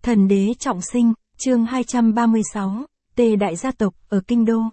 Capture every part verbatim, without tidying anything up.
Thần đế trọng sinh, chương hai trăm ba mươi sáu, Tề đại gia tộc ở Kinh Đô.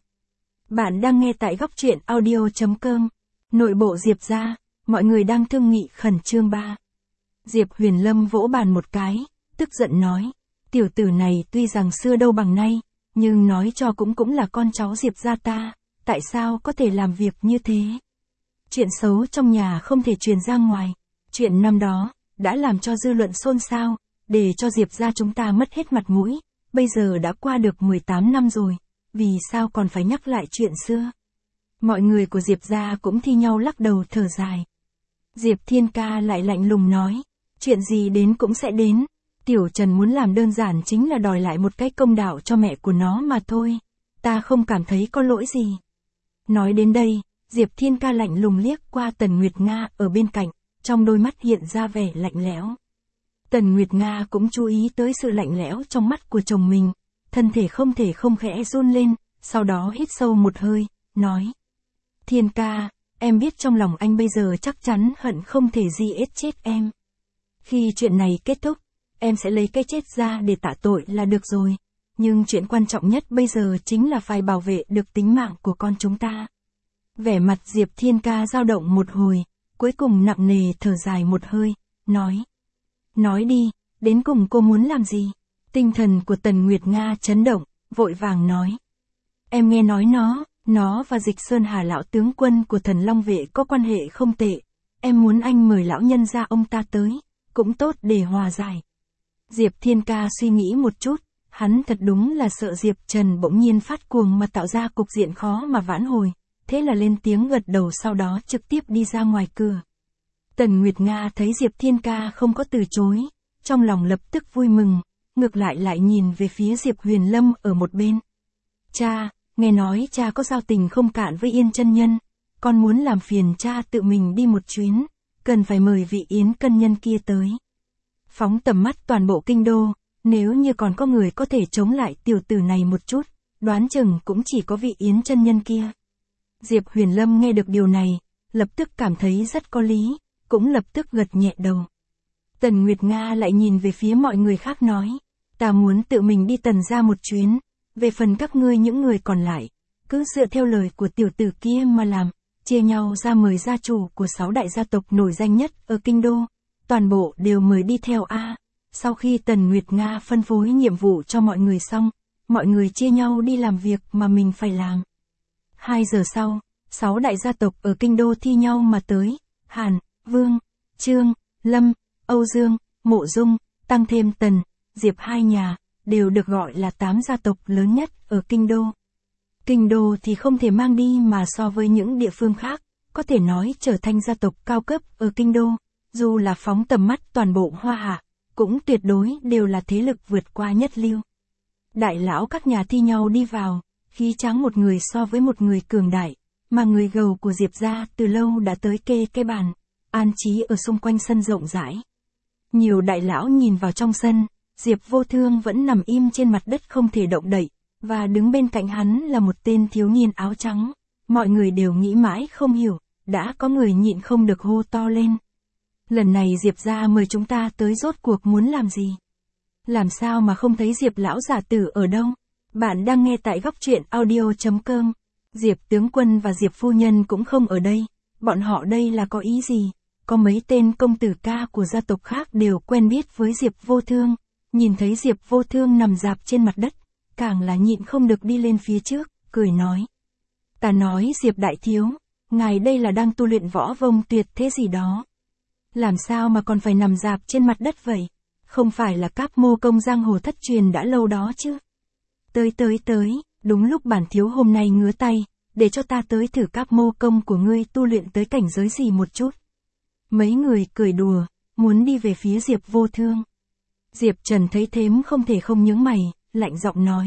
Bạn đang nghe tại góc truyện audio chấm com. Nội bộ Diệp gia, mọi người đang thương nghị khẩn trương ba. Diệp Huyền Lâm vỗ bàn một cái, tức giận nói, tiểu tử này tuy rằng xưa đâu bằng nay, nhưng nói cho cũng cũng là con cháu Diệp gia ta, tại sao có thể làm việc như thế? Chuyện xấu trong nhà không thể truyền ra ngoài, chuyện năm đó, đã làm cho dư luận xôn xao, để cho Diệp gia chúng ta mất hết mặt mũi, bây giờ đã qua được mười tám năm rồi, vì sao còn phải nhắc lại chuyện xưa? Mọi người của Diệp gia cũng thi nhau lắc đầu thở dài. Diệp Thiên Ca lại lạnh lùng nói, chuyện gì đến cũng sẽ đến, Tiểu Trần muốn làm đơn giản chính là đòi lại một cái công đạo cho mẹ của nó mà thôi, ta không cảm thấy có lỗi gì. Nói đến đây, Diệp Thiên Ca lạnh lùng liếc qua Tần Nguyệt Nga ở bên cạnh, trong đôi mắt hiện ra vẻ lạnh lẽo. Tần Nguyệt Nga cũng chú ý tới sự lạnh lẽo trong mắt của chồng mình, thân thể không thể không khẽ run lên, sau đó hít sâu một hơi, nói. Thiên Ca, em biết trong lòng anh bây giờ chắc chắn hận không thể gì ết chết em. Khi chuyện này kết thúc, em sẽ lấy cái chết ra để tạ tội là được rồi, nhưng chuyện quan trọng nhất bây giờ chính là phải bảo vệ được tính mạng của con chúng ta. Vẻ mặt Diệp Thiên Ca dao động một hồi, cuối cùng nặng nề thở dài một hơi, nói. Nói đi, đến cùng cô muốn làm gì? Tinh thần của Tần Nguyệt Nga chấn động, vội vàng nói. Em nghe nói nó, nó và Dịch Sơn Hà lão tướng quân của Thần Long Vệ có quan hệ không tệ. Em muốn anh mời lão nhân gia ông ta tới, cũng tốt để hòa giải. Diệp Thiên Ca suy nghĩ một chút, hắn thật đúng là sợ Diệp Trần bỗng nhiên phát cuồng mà tạo ra cục diện khó mà vãn hồi, thế là lên tiếng gật đầu sau đó trực tiếp đi ra ngoài cửa. Tần Nguyệt Nga thấy Diệp Thiên Ca không có từ chối, trong lòng lập tức vui mừng, ngược lại lại nhìn về phía Diệp Huyền Lâm ở một bên. Cha, nghe nói cha có giao tình không cạn với Yên chân nhân, con muốn làm phiền cha tự mình đi một chuyến, cần phải mời vị Yến cân nhân kia tới. Phóng tầm mắt toàn bộ kinh đô, nếu như còn có người có thể chống lại tiểu tử này một chút, đoán chừng cũng chỉ có vị Yến chân nhân kia. Diệp Huyền Lâm nghe được điều này, lập tức cảm thấy rất có lý, cũng lập tức gật nhẹ đầu. Tần Nguyệt Nga lại nhìn về phía mọi người khác nói, ta muốn tự mình đi Tần ra một chuyến, về phần các ngươi những người còn lại, cứ dựa theo lời của tiểu tử kia mà làm, chia nhau ra mời gia chủ của sáu đại gia tộc nổi danh nhất ở kinh đô, toàn bộ đều mời đi theo a. Sau khi Tần Nguyệt Nga phân phối nhiệm vụ cho mọi người xong, mọi người chia nhau đi làm việc mà mình phải làm. Hai giờ sau, sáu đại gia tộc ở kinh đô thi nhau mà tới, Hàn, Vương, Trương, Lâm, Âu Dương, Mộ Dung, tăng thêm Tần, Diệp hai nhà, đều được gọi là tám gia tộc lớn nhất ở kinh đô. Kinh đô thì không thể mang đi mà so với những địa phương khác, có thể nói trở thành gia tộc cao cấp ở kinh đô, dù là phóng tầm mắt toàn bộ Hoa Hạ, cũng tuyệt đối đều là thế lực vượt qua nhất lưu. Đại lão các nhà thi nhau đi vào, khí tráng một người so với một người cường đại, mà người gầu của Diệp gia từ lâu đã tới kê cái bàn, an trí ở xung quanh sân rộng rãi. Nhiều đại lão nhìn vào trong sân, Diệp Vô Thương vẫn nằm im trên mặt đất không thể động đậy, và đứng bên cạnh hắn là một tên thiếu niên áo trắng. Mọi người đều nghĩ mãi không hiểu, đã có người nhịn không được hô to lên. Lần này Diệp gia mời chúng ta tới rốt cuộc muốn làm gì? Làm sao mà không thấy Diệp lão giả tử ở đâu? Bạn đang nghe tại góc truyện audio chấm com. Diệp tướng quân và Diệp phu nhân cũng không ở đây, bọn họ đây là có ý gì? Có mấy tên công tử ca của gia tộc khác đều quen biết với Diệp Vô Thương, nhìn thấy Diệp Vô Thương nằm rạp trên mặt đất, càng là nhịn không được đi lên phía trước, cười nói. Ta nói Diệp đại thiếu, ngài đây là đang tu luyện võ vông tuyệt thế gì đó. Làm sao mà còn phải nằm rạp trên mặt đất vậy? Không phải là Cáp Mô công giang hồ thất truyền đã lâu đó chứ? Tới tới tới, đúng lúc bản thiếu hôm nay ngứa tay, để cho ta tới thử Cáp Mô công của ngươi tu luyện tới cảnh giới gì một chút. Mấy người cười đùa, muốn đi về phía Diệp Vô Thương. Diệp Trần thấy thếm không thể không nhướng mày, lạnh giọng nói.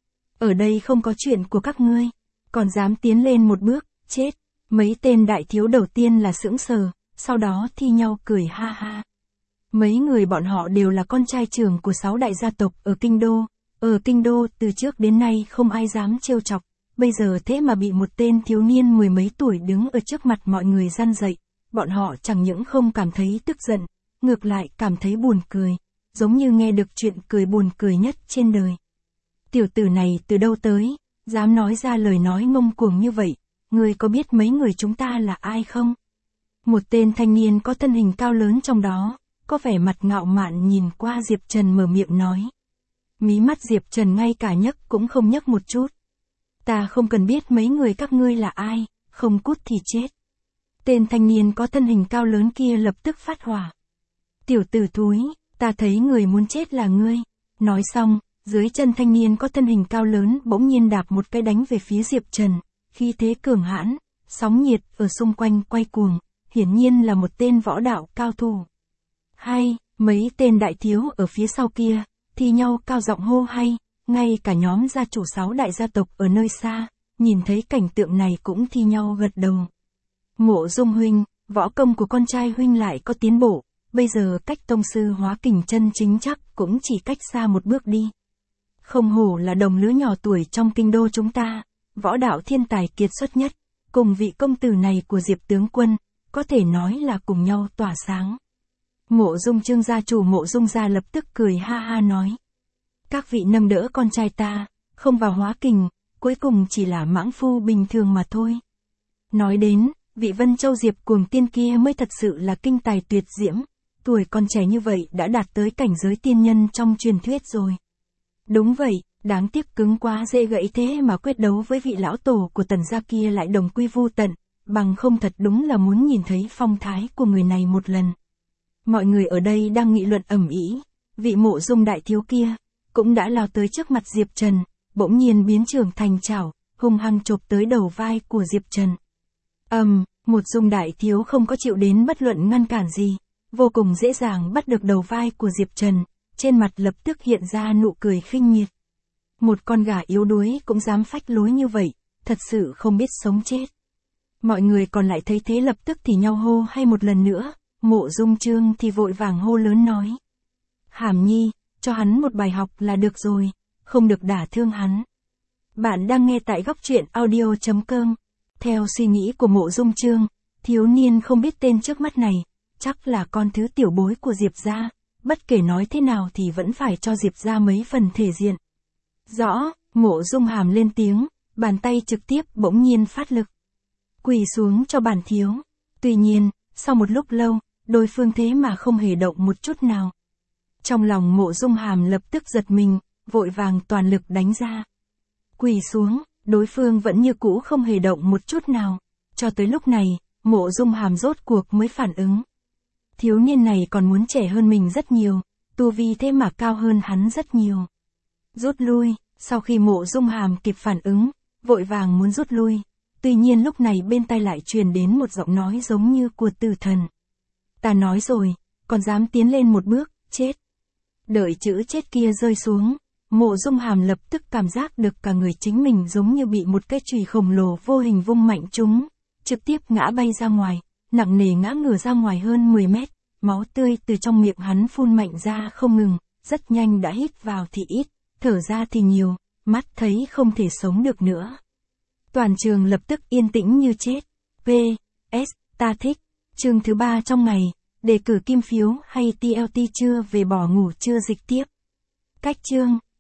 Ở đây không có chuyện của các ngươi, còn dám tiến lên một bước, chết. Mấy tên đại thiếu đầu tiên là sững sờ, sau đó thi nhau cười ha ha. Mấy người bọn họ đều là con trai trưởng của sáu đại gia tộc ở Kinh Đô. Ở Kinh Đô từ trước đến nay không ai dám trêu chọc, bây giờ thế mà bị một tên thiếu niên mười mấy tuổi đứng ở trước mặt mọi người răn dậy. Bọn họ chẳng những không cảm thấy tức giận, ngược lại cảm thấy buồn cười. giống như nghe được chuyện cười buồn cười nhất trên đời. Tiểu tử này từ đâu tới, dám nói ra lời nói ngông cuồng như vậy, ngươi có biết mấy người chúng ta là ai không? Một tên thanh niên có thân hình cao lớn trong đó, có vẻ mặt ngạo mạn nhìn qua Diệp Trần mở miệng nói. Mí mắt Diệp Trần ngay cả nhấc cũng không nhấc một chút. Ta không cần biết mấy người các ngươi là ai, không cút thì chết. Tên thanh niên có thân hình cao lớn kia lập tức phát hỏa. Tiểu tử thúi, ta thấy người muốn chết là ngươi. Nói xong, dưới chân thanh niên có thân hình cao lớn bỗng nhiên đạp một cái đánh về phía Diệp Trần, khí thế cường hãn, sóng nhiệt ở xung quanh quay cuồng, hiển nhiên là một tên võ đạo cao thủ. Hay, mấy tên đại thiếu ở phía sau kia, thi nhau cao giọng hô hay, ngay cả nhóm gia chủ sáu đại gia tộc ở nơi xa, nhìn thấy cảnh tượng này cũng thi nhau gật đầu. Mộ Dung huynh, võ công của con trai huynh lại có tiến bộ, bây giờ cách tông sư hóa kình chân chính chắc cũng chỉ cách xa một bước đi. Không hổ là đồng lứa nhỏ tuổi trong kinh đô chúng ta, võ đạo thiên tài kiệt xuất nhất, cùng vị công tử này của Diệp tướng quân, có thể nói là cùng nhau tỏa sáng. Mộ Dung Trương gia chủ Mộ Dung gia lập tức cười ha ha nói. Các vị nâng đỡ con trai ta, không vào hóa kình, cuối cùng chỉ là mãng phu bình thường mà thôi. Nói đến, vị Vân Châu Diệp cuồng tiên kia mới thật sự là kinh tài tuyệt diễm, tuổi còn trẻ như vậy đã đạt tới cảnh giới tiên nhân trong truyền thuyết rồi. Đúng vậy, đáng tiếc cứng quá dễ gãy thế mà quyết đấu với vị lão tổ của Tần gia kia lại đồng quy vu tận, bằng không thật đúng là muốn nhìn thấy phong thái của người này một lần. Mọi người ở đây đang nghị luận ầm ĩ, vị Mộ Dung đại thiếu kia cũng đã lao tới trước mặt Diệp Trần, bỗng nhiên biến trưởng thành chảo, hung hăng chộp tới đầu vai của Diệp Trần. Ầm, um, Mộ Dung đại thiếu không có chịu đến bất luận ngăn cản gì, vô cùng dễ dàng bắt được đầu vai của Diệp Trần, trên mặt lập tức hiện ra nụ cười khinh miệt. Một con gà yếu đuối cũng dám phách lối như vậy, thật sự không biết sống chết. Mọi người còn lại thấy thế lập tức thì nhau hô hay một lần nữa, Mộ Dung Trương thì vội vàng hô lớn nói. Hàm Nhi, cho hắn một bài học là được rồi, không được đả thương hắn. Bạn đang nghe tại góc truyện audio chấm com. Theo suy nghĩ của Mộ Dung Trương, thiếu niên không biết tên trước mắt này, chắc là con thứ tiểu bối của Diệp gia, bất kể nói thế nào thì vẫn phải cho Diệp gia mấy phần thể diện. Rõ, Mộ Dung Hàm lên tiếng, bàn tay trực tiếp bỗng nhiên phát lực. Quỳ xuống cho bản thiếu. Tuy nhiên, sau một lúc lâu, đối phương thế mà không hề động một chút nào. Trong lòng Mộ Dung Hàm lập tức giật mình, vội vàng toàn lực đánh ra. Quỳ xuống, đối phương vẫn như cũ không hề động một chút nào. Cho tới lúc này, Mộ Dung Hàm rốt cuộc mới phản ứng. Thiếu niên này còn muốn trẻ hơn mình rất nhiều, tu vi thế mà cao hơn hắn rất nhiều. Rút lui, sau khi Mộ Dung Hàm kịp phản ứng, vội vàng muốn rút lui. Tuy nhiên lúc này bên tai lại truyền đến một giọng nói giống như của tử thần. Ta nói rồi, còn dám tiến lên một bước, chết. Đợi chữ chết kia rơi xuống, Mộ Dung Hàm lập tức cảm giác được cả người chính mình giống như bị một cái chùy khổng lồ vô hình vung mạnh trúng, trực tiếp ngã bay ra ngoài, nặng nề ngã ngửa ra ngoài hơn mười mét, máu tươi từ trong miệng hắn phun mạnh ra không ngừng, rất nhanh đã hít vào thì ít, thở ra thì nhiều, mắt thấy không thể sống được nữa. Toàn trường lập tức yên tĩnh như chết. pê ét, ta thích. Chương thứ ba trong ngày, đề cử kim phiếu hay tê lờ tê chưa về bỏ ngủ chưa dịch tiếp. Cách chương,